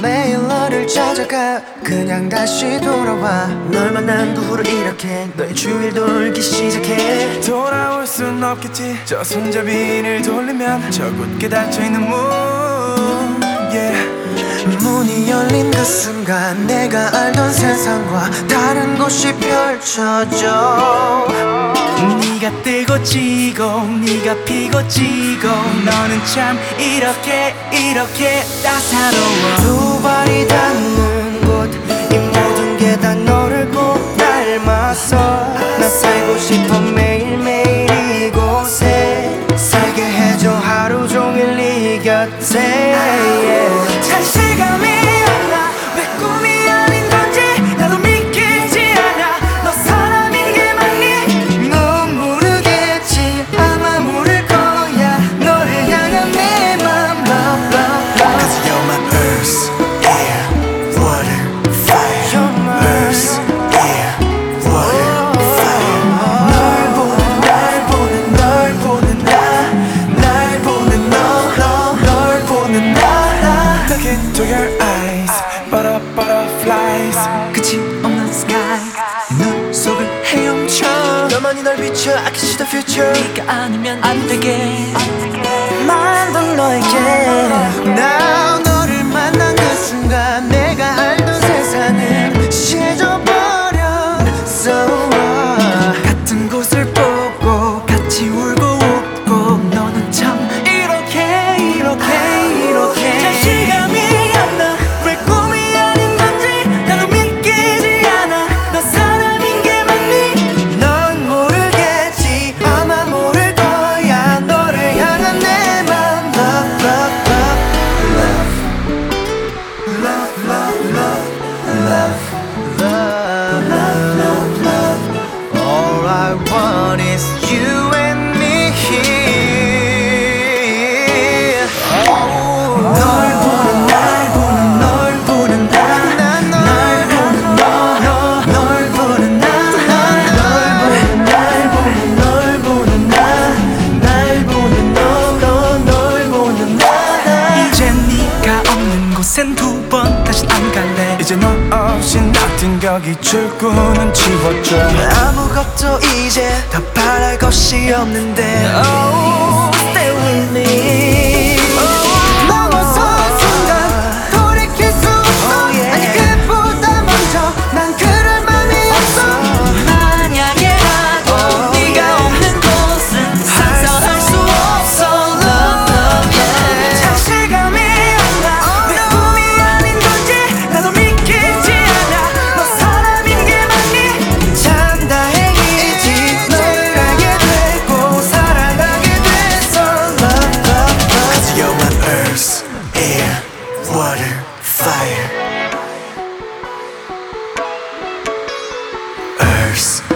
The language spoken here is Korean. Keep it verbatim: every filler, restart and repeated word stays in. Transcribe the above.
매일 너를 찾아가 그냥 다시 돌아와. 널 만난 그 후로 이렇게 너의 주위를 돌기 시작해. 돌아올 순 없겠지. 저 손잡이를 돌리면 저 굳게 닫혀있는 문 yeah. 문이 열린 그 순간 내가 알던 세상과 다른 곳이 펼쳐져. 네가 뜨고 지고 네가 피고 지고 너는 참 이렇게 이렇게 따사로워. 두 발이 닿는 곳 이 모든 게 다 너를 꼭 닮았어. 나 살고 싶어 매일매일 이곳에 살게 해줘 하루 종일 네 곁에 yeah. 잘 실감이 안 나 왜 꿈이 아닌 건지 나도 믿기지 않아. 너 사람인 게 맞니? 넌 모르겠지 아마 모를 거야 너를 향한 내 맘 Cause you're my earth, air, water, fire. You're my earth, air, water, fire. 널 보는 날 보는 널 보는 나날 보는 너널 보는 나 Look into your eyes, butter, butterflies. 끝이 없는 sky 눈 속을 헤엄쳐 너만이 날 비춰 I can see the future. 네가 아니면 안 되게 만든 너에게 나 너를 만난 그 순간 내가 알던 세상은 잊어버렸어. 같은 곳을 보고 같이 울고 웃고 너는 참 이렇게 이렇게 이렇게 잘 실감이 안 나 왜 꿈이 아닌 건지 나도 믿기지 않아. 너 사람인 게 맞니? 넌 모르겠지 아마 모를 거야 너를 향한 내 맘 Love love love love love love love love love. All I want is you and me here. 널 보는 날 보는 널 보는 나날 보는 너널 보는 나날 보는 날 보는 날 보는 너널 보는 나. 이제 네가 없는 곳엔 두 번 다시 안 갈래. 이제 너 없이 나뛴 격이 출구는 지워져. 아무것도 이제 더 바랄 것이 없는데 Oh, stay with me. 넘어선 순간 돌이킬 수 없어. 아니 그보다 먼저 난 그럴 맘이 없어. 만약에라도 네가 없는 곳은 상상할 수 없어. Love, love, yeah. 잘 실감이 안 나 왜 꿈이 아닌 건지 나도 믿기지 않아. 너 사람인 게 맞니? 참 다행이지 널 알게 되고 사랑하게 돼서 Love, love, love. Cause you're my earth, air, water, fire. Earth,